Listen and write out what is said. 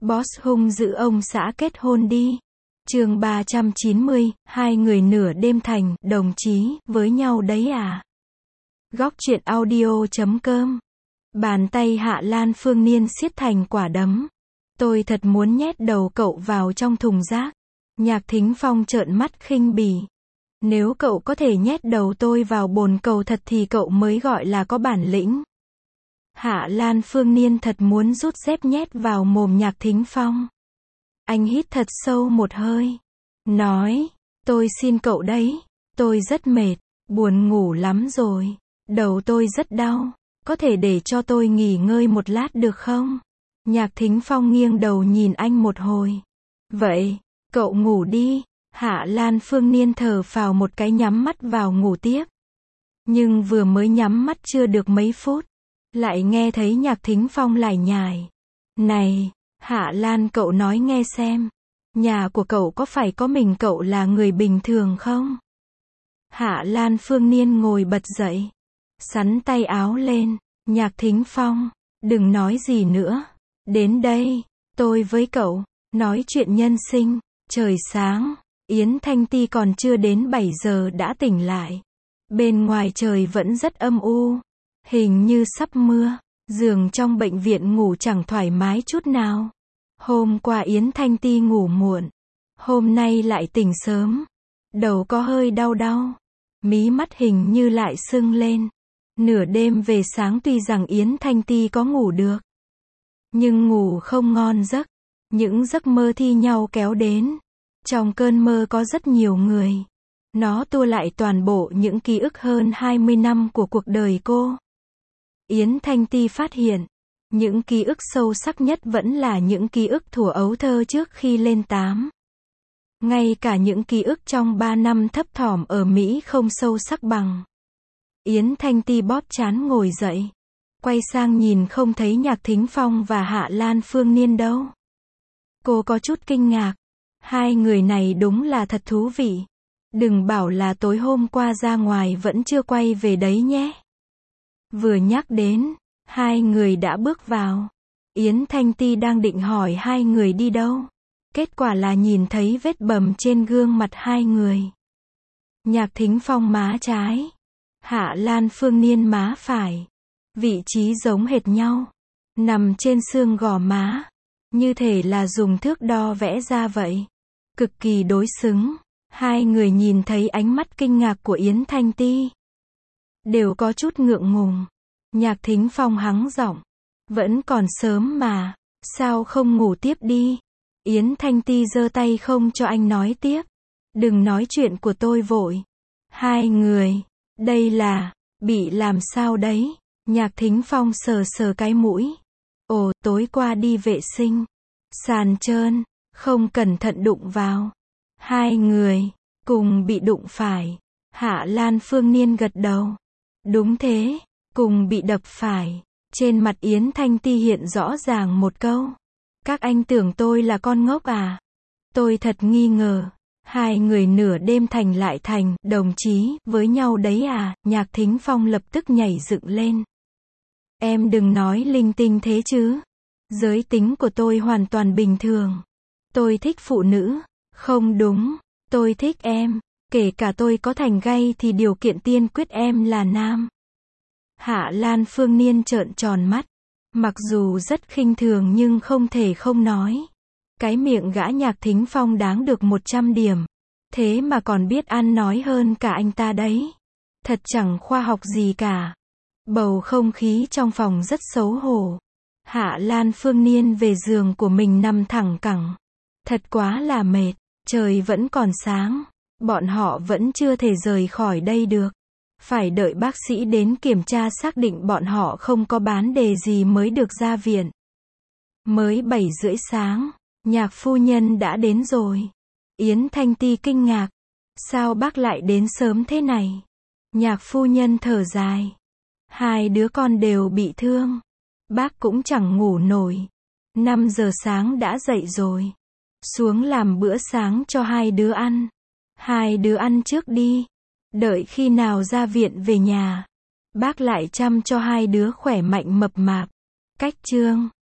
Boss hung dữ ông xã kết hôn đi. Chương 390, hai người nửa đêm thành đồng chí với nhau đấy à? Góc truyện audio.com. Bàn tay Hạ Lan Phương Niên siết thành quả đấm. Tôi thật muốn nhét đầu cậu vào trong thùng rác. Nhạc Thính Phong trợn mắt khinh bỉ. Nếu cậu có thể nhét đầu tôi vào bồn cầu thật thì cậu mới gọi là có bản lĩnh. Hạ Lan Phương Niên thật muốn rút dép nhét vào mồm Nhạc Thính Phong. Anh hít thật sâu một hơi. Nói, tôi xin cậu đấy. Tôi rất mệt, buồn ngủ lắm rồi. Đầu tôi rất đau. Có thể để cho tôi nghỉ ngơi một lát được không? Nhạc Thính Phong nghiêng đầu nhìn anh một hồi. Vậy, cậu ngủ đi. Hạ Lan Phương Niên thở phào một cái nhắm mắt vào ngủ tiếp. Nhưng vừa mới nhắm mắt chưa được mấy phút, lại nghe thấy Nhạc Thính Phong lải nhải. Này, Hạ Lan cậu nói nghe xem. Nhà của cậu có phải có mình cậu là người bình thường không? Hạ Lan Phương Niên ngồi bật dậy. Xắn tay áo lên. Nhạc Thính Phong, đừng nói gì nữa. Đến đây, tôi với cậu, nói chuyện nhân sinh. Trời sáng, Yến Thanh Ti còn chưa đến 7 giờ đã tỉnh lại. Bên ngoài trời vẫn rất âm u. Hình như sắp mưa. Giường trong bệnh viện ngủ chẳng thoải mái chút nào. Hôm qua Yến Thanh Ti ngủ muộn. Hôm nay lại tỉnh sớm. Đầu có hơi đau đau. Mí mắt hình như lại sưng lên. Nửa đêm về sáng tuy rằng Yến Thanh Ti có ngủ được, nhưng ngủ không ngon giấc. Những giấc mơ thi nhau kéo đến. Trong cơn mơ có rất nhiều người. Nó tua lại toàn bộ những ký ức hơn 20 năm của cuộc đời cô. Yến Thanh Ti phát hiện, những ký ức sâu sắc nhất vẫn là những ký ức thuở ấu thơ trước khi lên 8. Ngay cả những ký ức trong 3 năm thấp thỏm ở Mỹ không sâu sắc bằng. Yến Thanh Ti bóp trán ngồi dậy. Quay sang nhìn không thấy Nhạc Thính Phong và Hạ Lan Phương Niên đâu. Cô có chút kinh ngạc. Hai người này đúng là thật thú vị. Đừng bảo là tối hôm qua ra ngoài vẫn chưa quay về đấy nhé. Vừa nhắc đến, hai người đã bước vào. Yến Thanh Ti đang định hỏi hai người đi đâu. Kết quả là nhìn thấy vết bầm trên gương mặt hai người. Nhạc Thính Phong má trái. Hạ Lan Phương Niên má phải. Vị trí giống hệt nhau. Nằm trên xương gò má. Như thể là dùng thước đo vẽ ra vậy. Cực kỳ đối xứng. Hai người nhìn thấy ánh mắt kinh ngạc của Yến Thanh Ti. Đều có chút ngượng ngùng. Nhạc Thính Phong hắng giọng. Vẫn còn sớm mà. Sao không ngủ tiếp đi? Yến Thanh Ti giơ tay không cho anh nói tiếp. Đừng nói chuyện của tôi vội. Hai người. Đây là, bị làm sao đấy? Nhạc Thính Phong sờ sờ cái mũi. Ồ, tối qua đi vệ sinh. Sàn trơn, không cẩn thận đụng vào. Hai người, cùng bị đụng phải. Hạ Lan Phương Niên gật đầu. Đúng thế, cùng bị đập phải. Trên mặt Yến Thanh Ti hiện rõ ràng một câu. Các anh tưởng tôi là con ngốc à? Tôi thật nghi ngờ. Hai người nửa đêm thành lại thành đồng chí với nhau đấy à? Nhạc Thính Phong lập tức nhảy dựng lên. Em đừng nói linh tinh thế chứ. Giới tính của tôi hoàn toàn bình thường. Tôi thích phụ nữ. Không đúng, tôi thích em. Kể cả tôi có thành gay thì điều kiện tiên quyết em là nam. Hạ Lan Phương Niên trợn tròn mắt. Mặc dù rất khinh thường nhưng không thể không nói. Cái miệng gã Nhạc Thính Phong đáng được 100 điểm. Thế mà còn biết ăn nói hơn cả anh ta đấy. Thật chẳng khoa học gì cả. Bầu không khí trong phòng rất xấu hổ. Hạ Lan Phương Niên về giường của mình nằm thẳng cẳng. Thật quá là mệt. Trời vẫn còn sáng. Bọn họ vẫn chưa thể rời khỏi đây được. Phải đợi bác sĩ đến kiểm tra xác định bọn họ không có vấn đề gì mới được ra viện. Mới 7 rưỡi sáng. Nhạc phu nhân đã đến rồi. Yến Thanh Ti kinh ngạc. Sao bác lại đến sớm thế này? Nhạc phu nhân thở dài. Hai đứa con đều bị thương. Bác cũng chẳng ngủ nổi. 5 giờ sáng đã dậy rồi. Xuống làm bữa sáng cho hai đứa ăn. Hai đứa ăn trước đi. Đợi khi nào ra viện về nhà, bác lại chăm cho hai đứa khỏe mạnh mập mạp. Cách chương